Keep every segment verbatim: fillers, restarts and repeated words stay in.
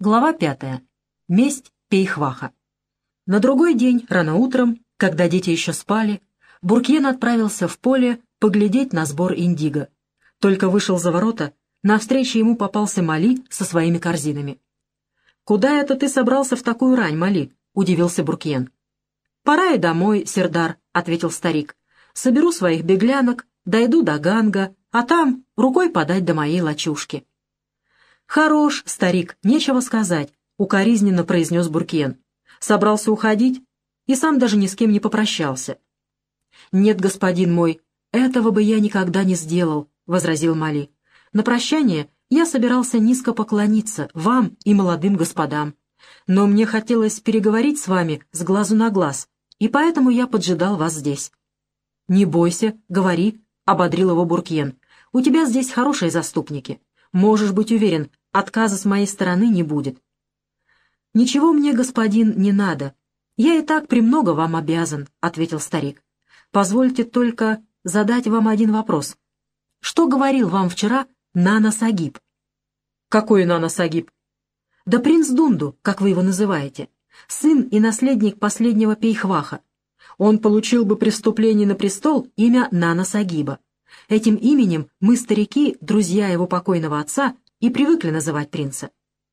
Глава пятая. Месть Пейхваха. На другой день, рано утром, когда дети еще спали, Буркьен отправился в поле поглядеть на сбор индиго. Только вышел за ворота, навстречу ему попался Мали со своими корзинами. «Куда это ты собрался в такую рань, Мали?» — удивился Буркьен. «Пора и домой, Сердар», — ответил старик. «Соберу своих беглянок, дойду до Ганга, а там рукой подать до моей лачушки». «Хорош, старик, нечего сказать», — укоризненно произнес Буркьен. «Собрался уходить и сам даже ни с кем не попрощался». «Нет, господин мой, этого бы я никогда не сделал», — возразил Мали. «На прощание я собирался низко поклониться вам и молодым господам. Но мне хотелось переговорить с вами с глазу на глаз, и поэтому я поджидал вас здесь». «Не бойся, говори», — ободрил его Буркьен. «У тебя здесь хорошие заступники. Можешь быть уверен, отказа с моей стороны не будет». «Ничего мне, господин, не надо. Я и так премного вам обязан», — ответил старик. «Позвольте только задать вам один вопрос. Что говорил вам вчера Нана Сагиб?» «Какой Нана Сагиб?» «Да принц Дунду, как вы его называете, сын и наследник последнего Пейхваха. Он получил бы при вступлении на престол имя Нана Сагиба. Этим именем мы, старики, друзья его покойного отца, и привыкли называть принца».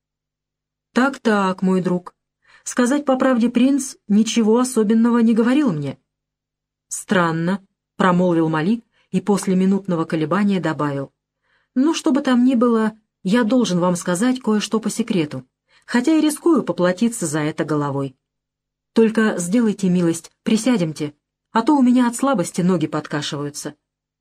«Так-так, мой друг. Сказать по правде, принц ничего особенного не говорил мне». «Странно», — промолвил Мали и после минутного колебания добавил. «Ну, что бы там ни было, я должен вам сказать кое-что по секрету, хотя и рискую поплатиться за это головой. Только сделайте милость, присядемте, а то у меня от слабости ноги подкашиваются».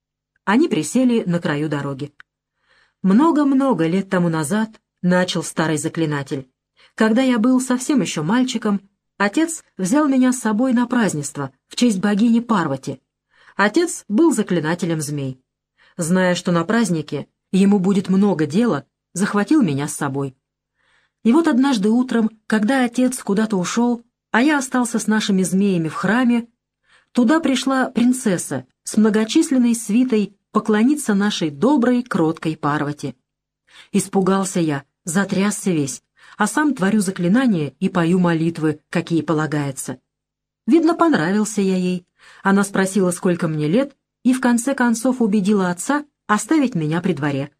Они присели на краю дороги. «Много-много лет тому назад, — начал старый заклинатель, — когда я был совсем еще мальчиком, отец взял меня с собой на празднество в честь богини Парвати. Отец был заклинателем змей. Зная, что на празднике ему будет много дела, захватил меня с собой. И вот однажды утром, когда отец куда-то ушел, а я остался с нашими змеями в храме, туда пришла принцесса с многочисленной свитой поклониться нашей доброй, кроткой Парвати. Испугался я, затрясся весь, а сам творю заклинания и пою молитвы, какие полагается. Видно, понравился я ей. Она спросила, сколько мне лет, и в конце концов убедила отца оставить меня при дворе.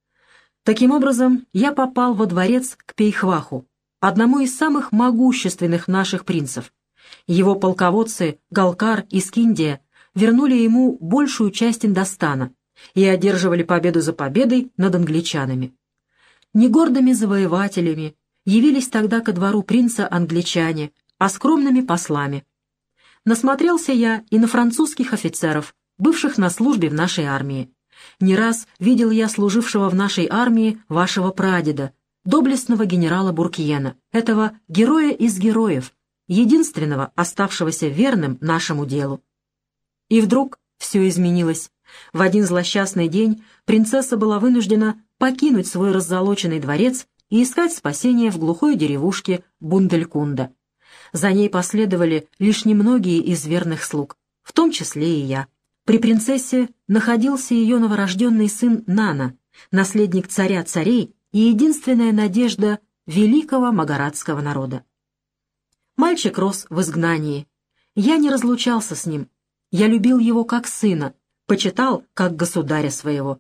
Таким образом, я попал во дворец к Пейхваху, одному из самых могущественных наших принцев. Его полководцы Галкар и Скиндия вернули ему большую часть Индостана и одерживали победу за победой над англичанами. Не гордыми завоевателями явились тогда ко двору принца англичане, а скромными послами. Насмотрелся я и на французских офицеров, бывших на службе в нашей армии. Не раз видел я служившего в нашей армии вашего прадеда, доблестного генерала Буркьена, этого героя из героев, единственного, оставшегося верным нашему делу. И вдруг все изменилось. В один злосчастный день принцесса была вынуждена покинуть свой раззолоченный дворец и искать спасения в глухой деревушке Бунделькунда. За ней последовали лишь немногие из верных слуг, в том числе и я. При принцессе находился ее новорожденный сын Нана, наследник царя царей и единственная надежда великого магаратского народа. Мальчик рос в изгнании. Я не разлучался с ним. Я любил его как сына, почитал как государя своего.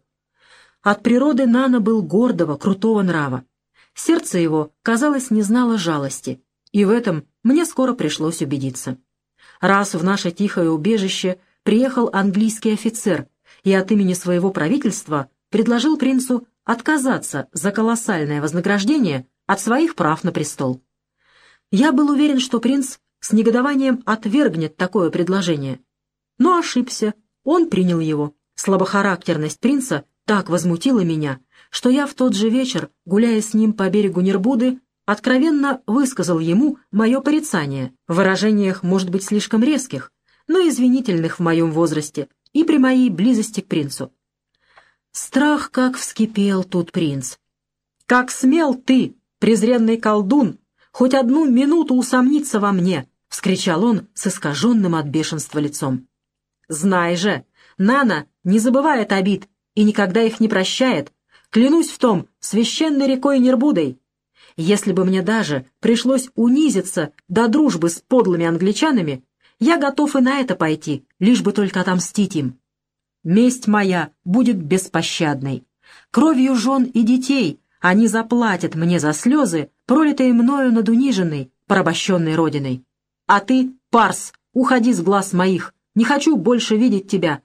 От природы Нана был гордого, крутого нрава. Сердце его, казалось, не знало жалости, и в этом мне скоро пришлось убедиться. Раз в наше тихое убежище приехал английский офицер и от имени своего правительства предложил принцу отказаться за колоссальное вознаграждение от своих прав на престол. Я был уверен, что принц с негодованием отвергнет такое предложение. Но ошибся, он принял его. Слабохарактерность принца так возмутила меня, что я в тот же вечер, гуляя с ним по берегу Нербуды, откровенно высказал ему мое порицание в выражениях, может быть, слишком резких, но извинительных в моем возрасте и при моей близости к принцу. Страх как вскипел тут принц. «Как смел ты, презренный колдун, хоть одну минуту усомниться во мне!» — вскричал он с искаженным от бешенства лицом. «Знай же, Нана не забывает обид и никогда их не прощает. Клянусь в том священной рекой Нербудой. Если бы мне даже пришлось унизиться до дружбы с подлыми англичанами, я готов и на это пойти, лишь бы только отомстить им. Месть моя будет беспощадной. Кровью жен и детей они заплатят мне за слезы, пролитые мною над униженной, порабощенной родиной. А ты, Парс, уходи с глаз моих, не хочу больше видеть тебя».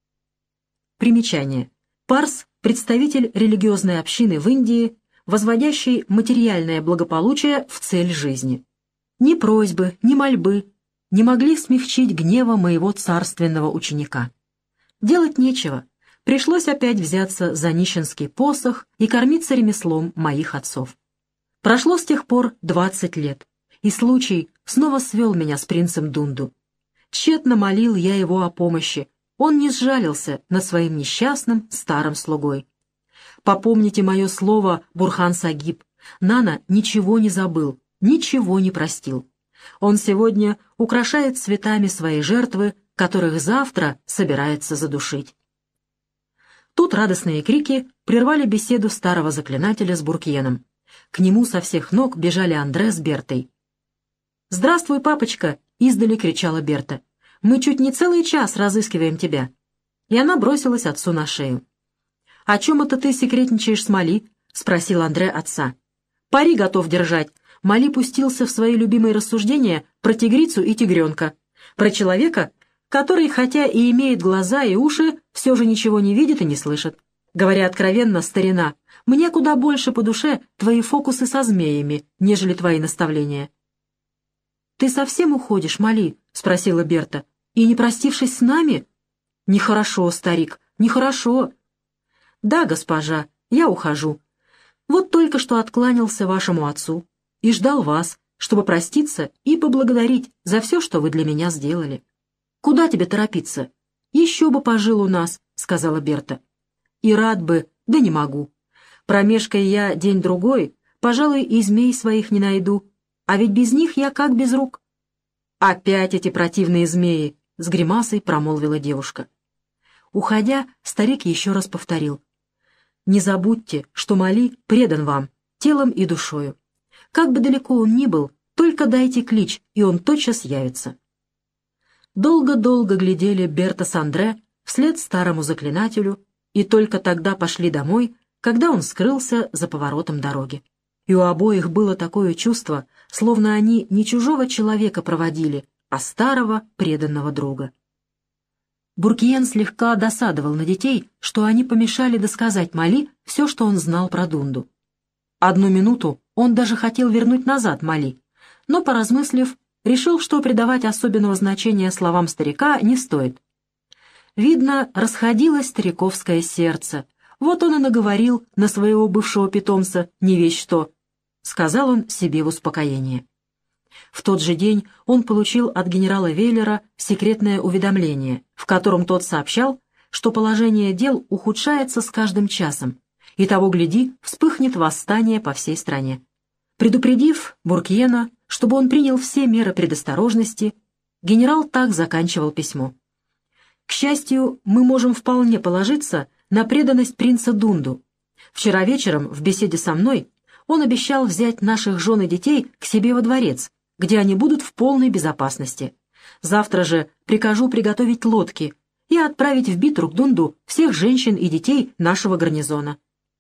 Примечание. Парс — представитель религиозной общины в Индии, возводящий материальное благополучие в цель жизни. Ни просьбы, ни мольбы не могли смягчить гнева моего царственного ученика. Делать нечего, пришлось опять взяться за нищенский посох и кормиться ремеслом моих отцов. Прошло с тех пор двадцать лет, и случай снова свел меня с принцем Дунду. Тщетно молил я его о помощи, он не сжалился над своим несчастным старым слугой. Попомните мое слово, Бурхан-Сагиб, Нана ничего не забыл, ничего не простил. Он сегодня украшает цветами свои жертвы, которых завтра собирается задушить. Тут радостные крики прервали беседу старого заклинателя с Буркьеном. К нему со всех ног бежали Андре с Бертой. «Здравствуй, папочка!» — издали кричала Берта. «Мы чуть не целый час разыскиваем тебя». И она бросилась отцу на шею. «О чем это ты секретничаешь с Мали?» — спросил Андре отца. «Пари готов держать». Мали пустился в свои любимые рассуждения про тигрицу и тигренка, про человека, который, хотя и имеет глаза и уши, все же ничего не видит и не слышит. Говоря откровенно, старина, мне куда больше по душе твои фокусы со змеями, нежели твои наставления. «Ты совсем уходишь, Мали?» — спросила Берта. «И не простившись с нами?» «Нехорошо, старик, нехорошо». «Да, госпожа, я ухожу. Вот только что откланялся вашему отцу и ждал вас, чтобы проститься и поблагодарить за все, что вы для меня сделали». «Куда тебе торопиться? Еще бы пожил у нас», — сказала Берта. «И рад бы, да не могу. Промешкая я день-другой, пожалуй, и змей своих не найду, а ведь без них я как без рук». «Опять эти противные змеи», — с гримасой промолвила девушка. Уходя, старик еще раз повторил. «Не забудьте, что Мали предан вам, телом и душою. Как бы далеко он ни был, только дайте клич, и он тотчас явится». Долго-долго глядели Берта с Андре вслед старому заклинателю и только тогда пошли домой, когда он скрылся за поворотом дороги. И у обоих было такое чувство, словно они не чужого человека проводили, а старого преданного друга. Буркьен слегка досадовал на детей, что они помешали досказать Мали все, что он знал про Дунду. Одну минуту он даже хотел вернуть назад Мали, но, поразмыслив, решил, что придавать особенного значения словам старика не стоит. Видно, расходилось стариковское сердце. Вот он и наговорил на своего бывшего питомца не весть что, — сказал он себе в успокоение. В тот же день он получил от генерала Вейлера секретное уведомление, в котором тот сообщал, что положение дел ухудшается с каждым часом, и того гляди, вспыхнет восстание по всей стране. Предупредив Буркьена, чтобы он принял все меры предосторожности, генерал так заканчивал письмо. «К счастью, мы можем вполне положиться на преданность принца Дунду. Вчера вечером в беседе со мной он обещал взять наших жен и детей к себе во дворец, где они будут в полной безопасности. Завтра же прикажу приготовить лодки и отправить в битву к Дунду всех женщин и детей нашего гарнизона».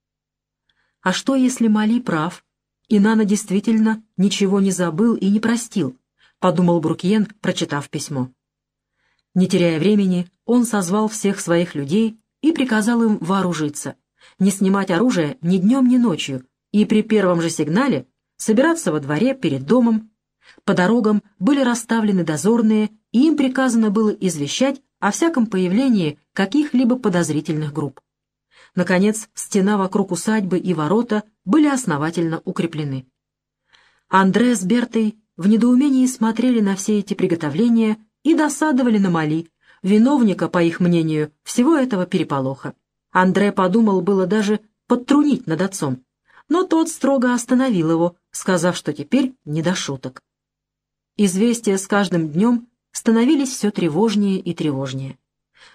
А что, если Мали прав, и Нана действительно ничего не забыл и не простил, — подумал Буркьен, прочитав письмо. Не теряя времени, он созвал всех своих людей и приказал им вооружиться, не снимать оружие ни днем, ни ночью, и при первом же сигнале собираться во дворе перед домом. По дорогам были расставлены дозорные, и им приказано было извещать о всяком появлении каких-либо подозрительных групп. Наконец, стена вокруг усадьбы и ворота были основательно укреплены. Андре с Бертой в недоумении смотрели на все эти приготовления и досадовали на Мали, виновника, по их мнению, всего этого переполоха. Андре подумал было даже подтрунить над отцом, но тот строго остановил его, сказав, что теперь не до шуток. Известия с каждым днем становились все тревожнее и тревожнее.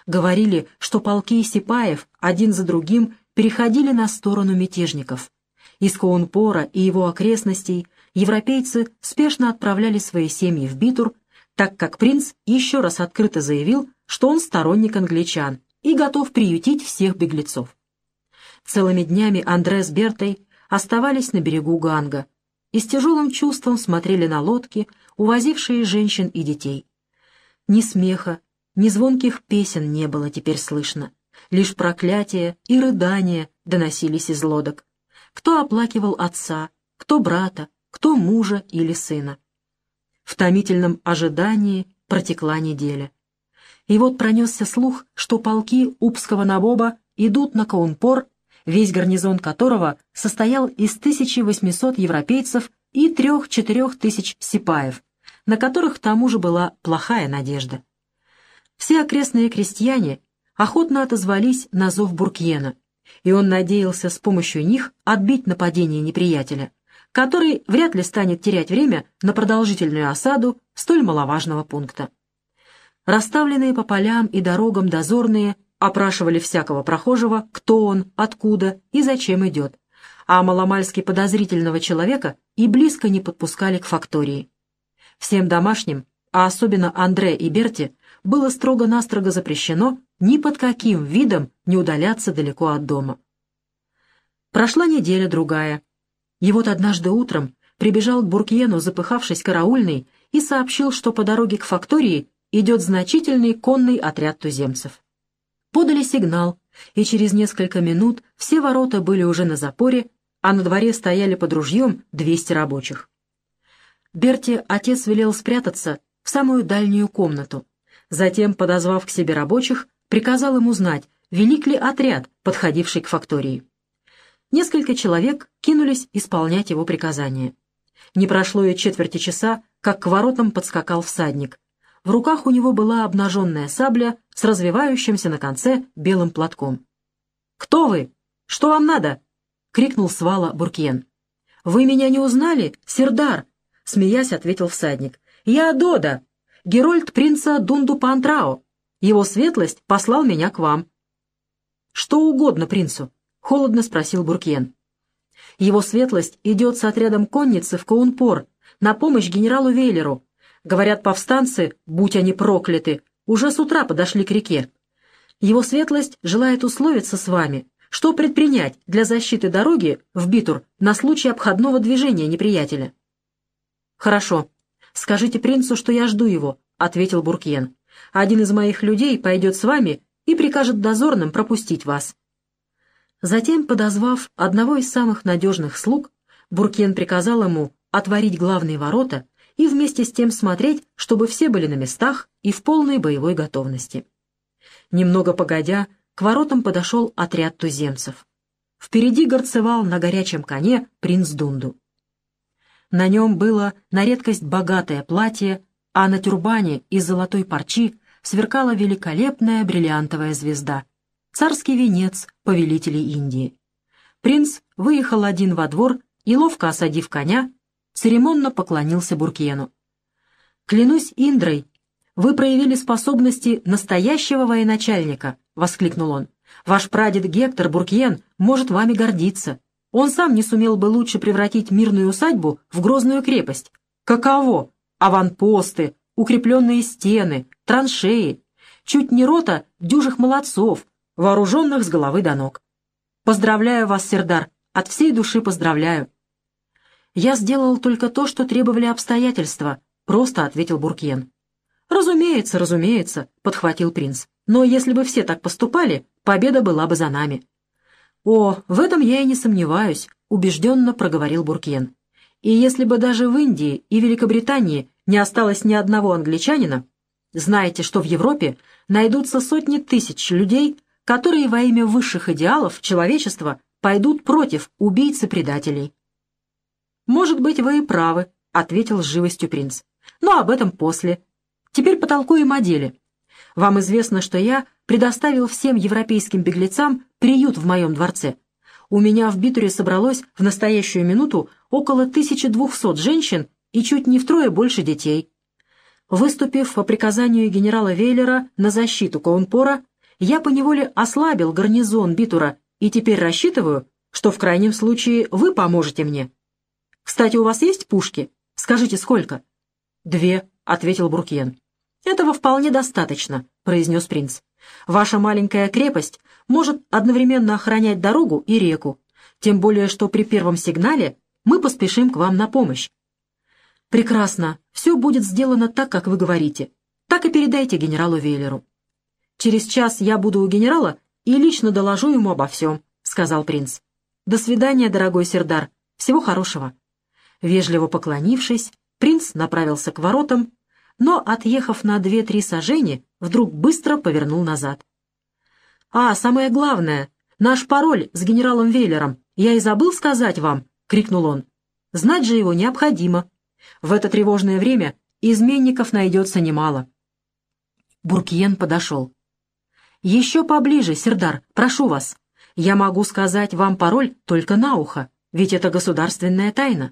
Говорили, что полки сипаев один за другим переходили на сторону мятежников, Из Коунпора и его окрестностей европейцы спешно отправляли свои семьи в Битур, так как принц еще раз открыто заявил, что он сторонник англичан и готов приютить всех беглецов. Целыми днями Андре с Бертой оставались на берегу Ганга и с тяжелым чувством смотрели на лодки, увозившие женщин и детей. Ни смеха, ни звонких песен не было теперь слышно, лишь проклятия и рыдания доносились из лодок. Кто оплакивал отца, кто брата, кто мужа или сына. В томительном ожидании протекла неделя. И вот пронесся слух, что полки Упского набоба идут на Коунпор, весь гарнизон которого состоял из тысячи восьмисот европейцев и трех-четырех тысяч сипаев, на которых к тому же была плохая надежда. Все окрестные крестьяне охотно отозвались на зов Буркьена, и он надеялся с помощью них отбить нападение неприятеля, который вряд ли станет терять время на продолжительную осаду столь маловажного пункта. Расставленные по полям и дорогам дозорные опрашивали всякого прохожего, кто он, откуда и зачем идет, а маломальски подозрительного человека и близко не подпускали к фактории. Всем домашним, а особенно Андре и Берте, было строго-настрого запрещено ни под каким видом не удаляться далеко от дома. Прошла неделя-другая, и вот однажды утром прибежал к Буркьену запыхавшись караульный и сообщил, что по дороге к фактории идет значительный конный отряд туземцев. Подали сигнал, и через несколько минут все ворота были уже на запоре, а на дворе стояли под ружьем двести рабочих. Берте отец велел спрятаться в самую дальнюю комнату. Затем, подозвав к себе рабочих, приказал им узнать, велик ли отряд, подходивший к фактории. Несколько человек кинулись исполнять его приказание. Не прошло и четверти часа, как к воротам подскакал всадник. В руках у него была обнаженная сабля с развивающимся на конце белым платком. «Кто вы? Что вам надо?» — крикнул с вала Буркьен. «Вы меня не узнали, Сирдар?» — смеясь ответил всадник. «Я Дода, герольд принца Дунду-Паантрао. Его светлость послал меня к вам». «Что угодно принцу?» — холодно спросил Буркьен. «Его светлость идет с отрядом конницы в Коунпор на помощь генералу Вейлеру. Говорят, повстанцы, будь они прокляты, уже с утра подошли к реке. Его светлость желает условиться с вами, что предпринять для защиты дороги в Битур на случай обходного движения неприятеля». «Хорошо. Скажите принцу, что я жду его», — ответил Буркьен. «Один из моих людей пойдет с вами и прикажет дозорным пропустить вас». Затем, подозвав одного из самых надежных слуг, Буркьен приказал ему отворить главные ворота и вместе с тем смотреть, чтобы все были на местах и в полной боевой готовности. Немного погодя, к воротам подошел отряд туземцев. Впереди горцевал на горячем коне принц Дунду. На нем было на редкость богатое платье, а на тюрбане из золотой парчи сверкала великолепная бриллиантовая звезда, царский венец повелителей Индии. Принц выехал один во двор и, ловко осадив коня, церемонно поклонился Буркьену. «Клянусь Индрой, вы проявили способности настоящего военачальника», — воскликнул он. «Ваш прадед Гектор Буркьен может вами гордиться. Он сам не сумел бы лучше превратить мирную усадьбу в грозную крепость. Каково? Аванпосты, укрепленные стены, траншеи, чуть не рота дюжих молодцов, вооруженных с головы до ног. Поздравляю вас, Сирдар, от всей души поздравляю». «Я сделал только то, что требовали обстоятельства», — просто ответил Буркьен. «Разумеется, разумеется», — подхватил принц. «Но если бы все так поступали, победа была бы за нами». «О, в этом я и не сомневаюсь», — убежденно проговорил Буркьен. «И если бы даже в Индии и Великобритании не осталось ни одного англичанина, знайте, что в Европе найдутся сотни тысяч людей, которые во имя высших идеалов человечества пойдут против убийц и предателей». «Может быть, вы и правы», — ответил с живостью принц. «Но об этом после. Теперь потолкуем о деле. Вам известно, что я предоставил всем европейским беглецам приют в моем дворце. У меня в Битуре собралось в настоящую минуту около тысячи двухсот женщин и чуть не втрое больше детей. Выступив по приказанию генерала Вейлера на защиту Коунпора, я поневоле ослабил гарнизон Битура и теперь рассчитываю, что в крайнем случае вы поможете мне. Кстати, у вас есть пушки? Скажите, сколько?» «Две», — ответил Буркьен. «Этого вполне достаточно», — произнес принц. «Ваша маленькая крепость может одновременно охранять дорогу и реку, тем более что при первом сигнале мы поспешим к вам на помощь». «Прекрасно. Все будет сделано так, как вы говорите. Так и передайте генералу Вейлеру». «Через час я буду у генерала и лично доложу ему обо всем», — сказал принц. «До свидания, дорогой Сердар. Всего хорошего». Вежливо поклонившись, принц направился к воротам, но, отъехав на две-три сажени, вдруг быстро повернул назад. «А, самое главное, наш пароль с генералом Вейлером я и забыл сказать вам», — крикнул он. «Знать же его необходимо. В это тревожное время изменников найдется немало». Буркьен подошел. «Еще поближе, Сердар, прошу вас. Я могу сказать вам пароль только на ухо, ведь это государственная тайна».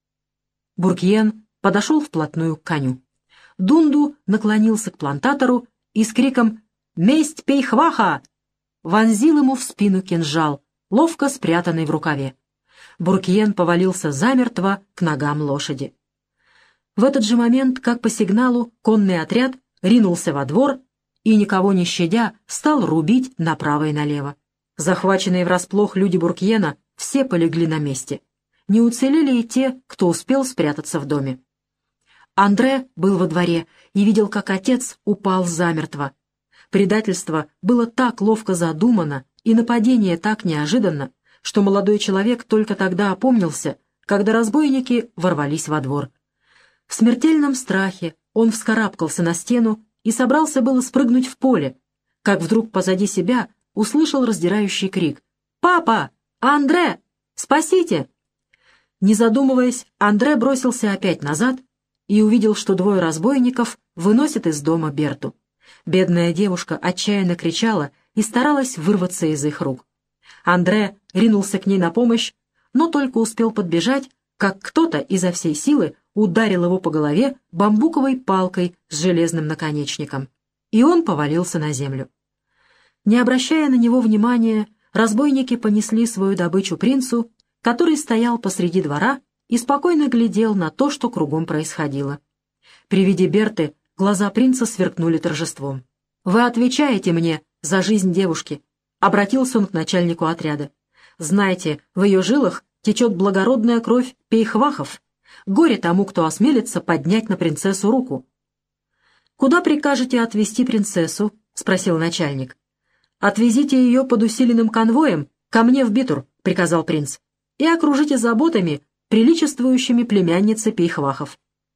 Буркьен подошел вплотную к коню. Дунду наклонился к плантатору и с криком «Месть Пейхваха!» вонзил ему в спину кинжал, ловко спрятанный в рукаве. Буркьен повалился замертво к ногам лошади. В этот же момент, как по сигналу, конный отряд ринулся во двор и, никого не щадя, стал рубить направо и налево. Захваченные врасплох люди Буркьена все полегли на месте. Не уцелели и те, кто успел спрятаться в доме. Андре был во дворе и видел, как отец упал замертво. Предательство было так ловко задумано и нападение так неожиданно, что молодой человек только тогда опомнился, когда разбойники ворвались во двор. В смертельном страхе он вскарабкался на стену и собрался было спрыгнуть в поле, как вдруг позади себя услышал раздирающий крик: «Папа! Андре! Спасите!» Не задумываясь, Андре бросился опять назад и увидел, что двое разбойников выносят из дома Берту. Бедная девушка отчаянно кричала и старалась вырваться из их рук. Андре ринулся к ней на помощь, но только успел подбежать, как кто-то изо всей силы ударил его по голове бамбуковой палкой с железным наконечником, и он повалился на землю. Не обращая на него внимания, разбойники понесли свою добычу принцу, который стоял посреди двора и спокойно глядел на то, что кругом происходило. При виде Берты глаза принца сверкнули торжеством. «Вы отвечаете мне за жизнь девушки», — обратился он к начальнику отряда. «Знайте, в ее жилах течет благородная кровь пейхвахов. Горе тому, кто осмелится поднять на принцессу руку». «Куда прикажете отвезти принцессу?» — спросил начальник. «Отвезите ее под усиленным конвоем ко мне в Битур», — приказал принц, «и окружите заботами, приличествующими племяннице пейхвахов».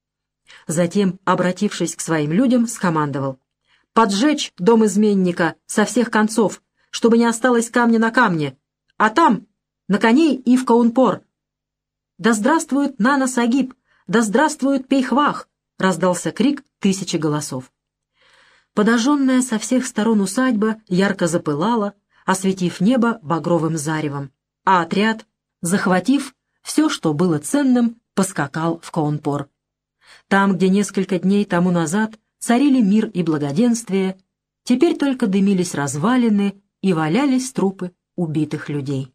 Затем, обратившись к своим людям, скомандовал: «Поджечь дом изменника со всех концов, чтобы не осталось камня на камне, а там, на коней и в Каунпор». «Да здравствует Нана Сагиб! Да здравствует Пейхвах!» — раздался крик тысячи голосов. Подожженная со всех сторон усадьба ярко запылала, осветив небо багровым заревом, а отряд, захватив все, что было ценным, поскакал в Каунпор. Там, где несколько дней тому назад царили мир и благоденствие, теперь только дымились развалины и валялись трупы убитых людей.